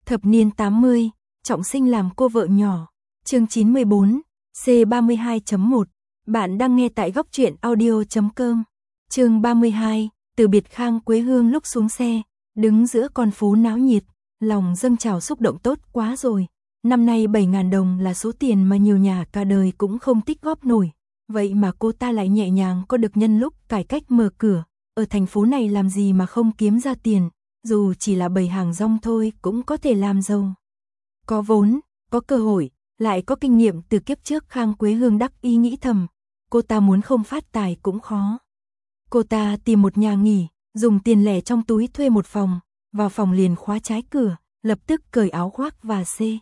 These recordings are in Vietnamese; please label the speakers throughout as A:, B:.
A: Thập niên 80, trọng sinh làm cô vợ nhỏ. Chương 94, C32.1. Bạn đang nghe tại góc truyện audio.com. Chương 32, từ biệt Khang Quế Hương lúc xuống xe, đứng giữa con phố náo nhiệt, lòng dâng trào xúc động tốt quá rồi. Năm nay 7.000 đồng là số tiền mà nhiều nhà cả đời cũng không tích góp nổi. Vậy mà cô ta lại nhẹ nhàng có được nhân lúc cải cách mở cửa. Ở thành phố này làm gì mà không kiếm ra tiền, dù chỉ là bày hàng rong thôi cũng có thể làm giàu. Có vốn, có cơ hội, lại có kinh nghiệm từ kiếp trước. Khang Quế Hương đắc ý nghĩ thầm, cô ta muốn không phát tài cũng khó. Cô ta tìm một nhà nghỉ, dùng tiền lẻ trong túi thuê một phòng, vào phòng liền khóa trái cửa, lập tức cởi áo khoác và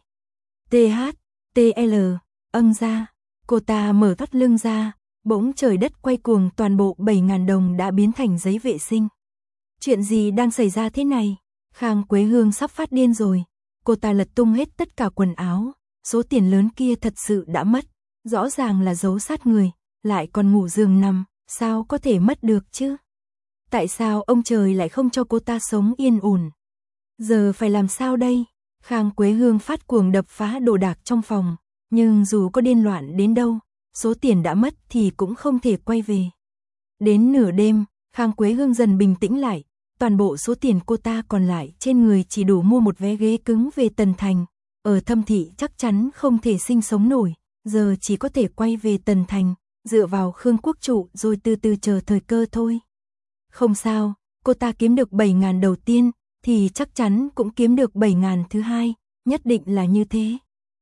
A: THTL âng ra. Cô ta mở thắt lưng ra, bỗng trời đất quay cuồng, toàn bộ 7.000 đồng đã biến thành giấy vệ sinh. Chuyện gì đang xảy ra thế này? Khang Quế Hương sắp phát điên rồi. Cô ta lật tung hết tất cả quần áo, số tiền lớn kia thật sự đã mất. Rõ ràng là giấu sát người, lại còn ngủ giường nằm, sao có thể mất được chứ? Tại sao ông trời lại không cho cô ta sống yên ổn? Giờ phải làm sao đây? Khang Quế Hương phát cuồng đập phá đồ đạc trong phòng, nhưng dù có điên loạn đến đâu, số tiền đã mất thì cũng không thể quay về. Đến nửa đêm, Khang Quế Hương dần bình tĩnh lại, toàn bộ số tiền cô ta còn lại trên người chỉ đủ mua một vé ghế cứng về Tần Thành. Ở Thâm Thị chắc chắn không thể sinh sống nổi, giờ chỉ có thể quay về Tần Thành, dựa vào Khương Quốc Trụ rồi từ từ chờ thời cơ thôi. Không sao, cô ta kiếm được 7.000 đầu tiên, thì chắc chắn cũng kiếm được 7.000 thứ hai, nhất định là như thế.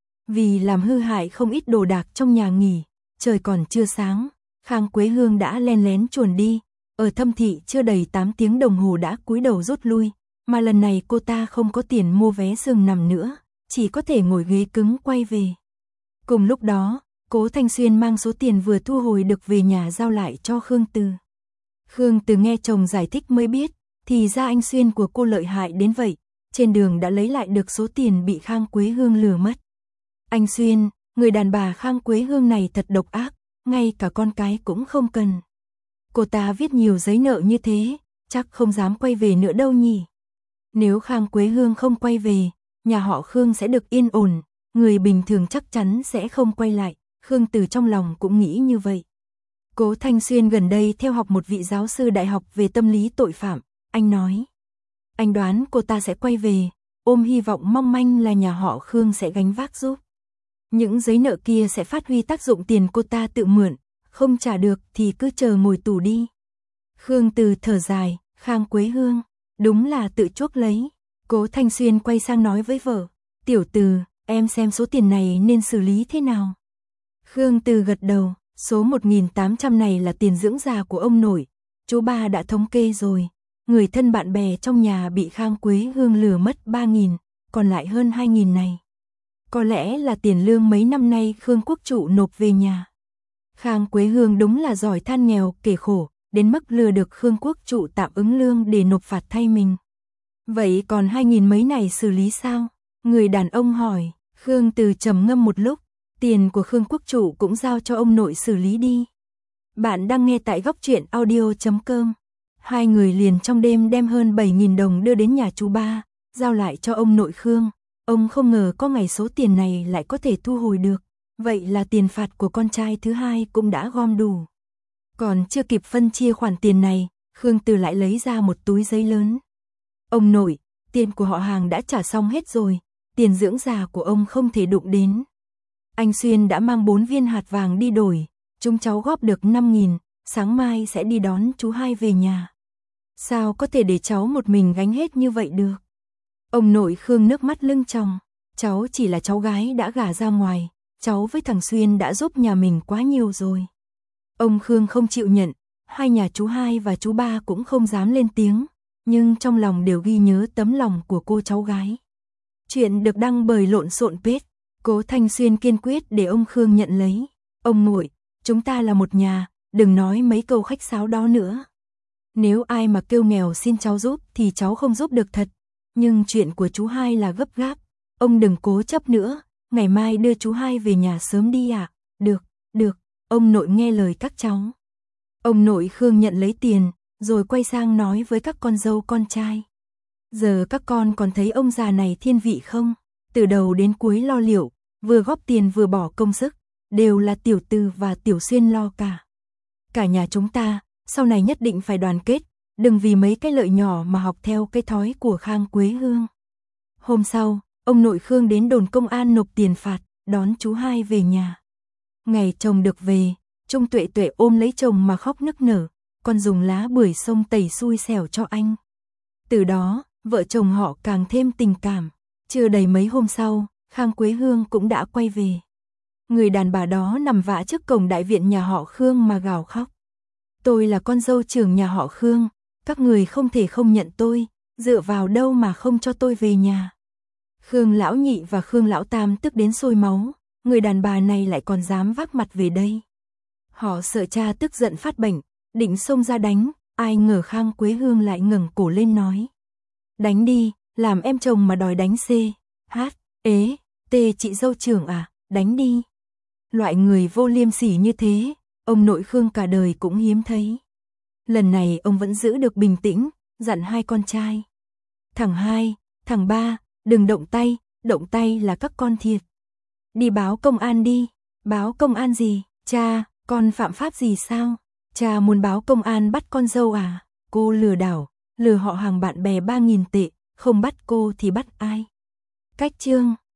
A: Vì làm hư hại không ít đồ đạc trong nhà nghỉ, trời còn chưa sáng, Khang Quế Hương đã len lén chuồn đi. Ở Thâm Thị chưa đầy 8 tiếng đồng hồ đã cúi đầu rút lui, mà lần này cô ta không có tiền mua vé giường nằm nữa, chỉ có thể ngồi ghế cứng quay về. Cùng lúc đó, Cố Thanh Xuyên mang số tiền vừa thu hồi được về nhà giao lại cho Khương Từ. Khương Từ nghe chồng giải thích mới biết, thì ra anh Xuyên của cô lợi hại đến vậy, trên đường đã lấy lại được số tiền bị Khang Quế Hương lừa mất. Anh Xuyên, người đàn bà Khang Quế Hương này thật độc ác, ngay cả con cái cũng không cần. Cô ta viết nhiều giấy nợ như thế, chắc không dám quay về nữa đâu nhỉ. Nếu Khang Quế Hương không quay về, nhà họ Khương sẽ được yên ổn, người bình thường chắc chắn sẽ không quay lại. Khương Từ trong lòng cũng nghĩ như vậy. Cố Thanh Xuyên gần đây theo học một vị giáo sư đại học về tâm lý tội phạm, anh nói. Anh đoán cô ta sẽ quay về, ôm hy vọng mong manh là nhà họ Khương sẽ gánh vác giúp. Những giấy nợ kia sẽ phát huy tác dụng, tiền cô ta tự mượn, không trả được thì cứ chờ ngồi tù đi. Khương Từ thở dài, Khang Quế Hương, đúng là tự chuốc lấy. Cố Thanh Xuyên quay sang nói với vợ, Tiểu Từ, em xem số tiền này nên xử lý thế nào. Khương Từ gật đầu, số 1.800 này là tiền dưỡng già của ông nội, chú ba đã thống kê rồi. Người thân bạn bè trong nhà bị Khang Quế Hương lừa mất 3.000, còn lại hơn 2.000 này. Có lẽ là tiền lương mấy năm nay Khương Quốc Trụ nộp về nhà. Khang Quế Hương đúng là giỏi than nghèo kể khổ, đến mức lừa được Khương Quốc Trụ tạm ứng lương để nộp phạt thay mình. Vậy còn 2.000 mấy này xử lý sao? Người đàn ông hỏi. Khương Từ trầm ngâm một lúc, tiền của Khương Quốc Trụ cũng giao cho ông nội xử lý đi. Bạn đang nghe tại góc truyện audio.com. Hai người liền trong đêm đem hơn 7.000 đồng đưa đến nhà chú ba, giao lại cho ông nội Khương. Ông không ngờ có ngày số tiền này lại có thể thu hồi được. Vậy là tiền phạt của con trai thứ hai cũng đã gom đủ. Còn chưa kịp phân chia khoản tiền này, Khương Từ lại lấy ra một túi giấy lớn. Ông nội, tiền của họ hàng đã trả xong hết rồi, tiền dưỡng già của ông không thể đụng đến. Anh Xuyên đã mang 4 viên hạt vàng đi đổi, chúng cháu góp được 5.000, sáng mai sẽ đi đón chú hai về nhà. Sao có thể để cháu một mình gánh hết như vậy được? Ông nội Khương nước mắt lưng tròng, cháu chỉ là cháu gái đã gả ra ngoài, cháu với thằng Xuyên đã giúp nhà mình quá nhiều rồi. Ông Khương không chịu nhận, hai nhà chú hai và chú ba cũng không dám lên tiếng, nhưng trong lòng đều ghi nhớ tấm lòng của cô cháu gái. Chuyện được đăng bởi Lộn Xộn Page. Cố Thanh Xuyên kiên quyết để ông Khương nhận lấy. Ông nội, chúng ta là một nhà, đừng nói mấy câu khách sáo đó nữa. Nếu ai mà kêu nghèo xin cháu giúp thì cháu không giúp được thật. Nhưng chuyện của chú hai là gấp gáp, ông đừng cố chấp nữa, ngày mai đưa chú hai về nhà sớm đi ạ. Được, được, ông nội nghe lời các cháu. Ông nội Khương nhận lấy tiền, rồi quay sang nói với các con dâu con trai. Giờ các con còn thấy ông già này thiên vị không? Từ đầu đến cuối lo liệu, vừa góp tiền vừa bỏ công sức, đều là tiểu Từ và tiểu Xuyên lo cả. Cả nhà chúng ta, sau này nhất định phải đoàn kết, đừng vì mấy cái lợi nhỏ mà học theo cái thói của Khang Quế Hương. Hôm sau, ông nội Khương đến đồn công an nộp tiền phạt, đón chú hai về nhà. Ngày chồng được về, Trung Tuệ Tuệ ôm lấy chồng mà khóc nức nở, còn dùng lá bưởi sông tẩy xui xẻo cho anh. Từ đó, vợ chồng họ càng thêm tình cảm. Chưa đầy mấy hôm sau, Khang Quế Hương cũng đã quay về. Người đàn bà đó nằm vạ trước cổng đại viện nhà họ Khương mà gào khóc. Tôi là con dâu trưởng nhà họ Khương, các người không thể không nhận tôi, dựa vào đâu mà không cho tôi về nhà. Khương lão nhị và Khương lão tam tức đến sôi máu, người đàn bà này lại còn dám vác mặt về đây. Họ sợ cha tức giận phát bệnh, định xông ra đánh, ai ngờ Khang Quế Hương lại ngẩng cổ lên nói. Đánh đi, làm em chồng mà đòi đánh chị dâu trưởng à, đánh đi. Loại người vô liêm sỉ như thế, ông nội Khương cả đời cũng hiếm thấy. Lần này ông vẫn giữ được bình tĩnh, dặn hai con trai. Thằng hai, thằng ba, đừng động tay là các con thiệt. Đi báo công an đi, báo công an gì, cha, con phạm pháp gì sao? Cha muốn báo công an bắt con dâu à? Cô lừa đảo, lừa họ hàng bạn bè 3.000 tệ, không bắt cô thì bắt ai? Cách chương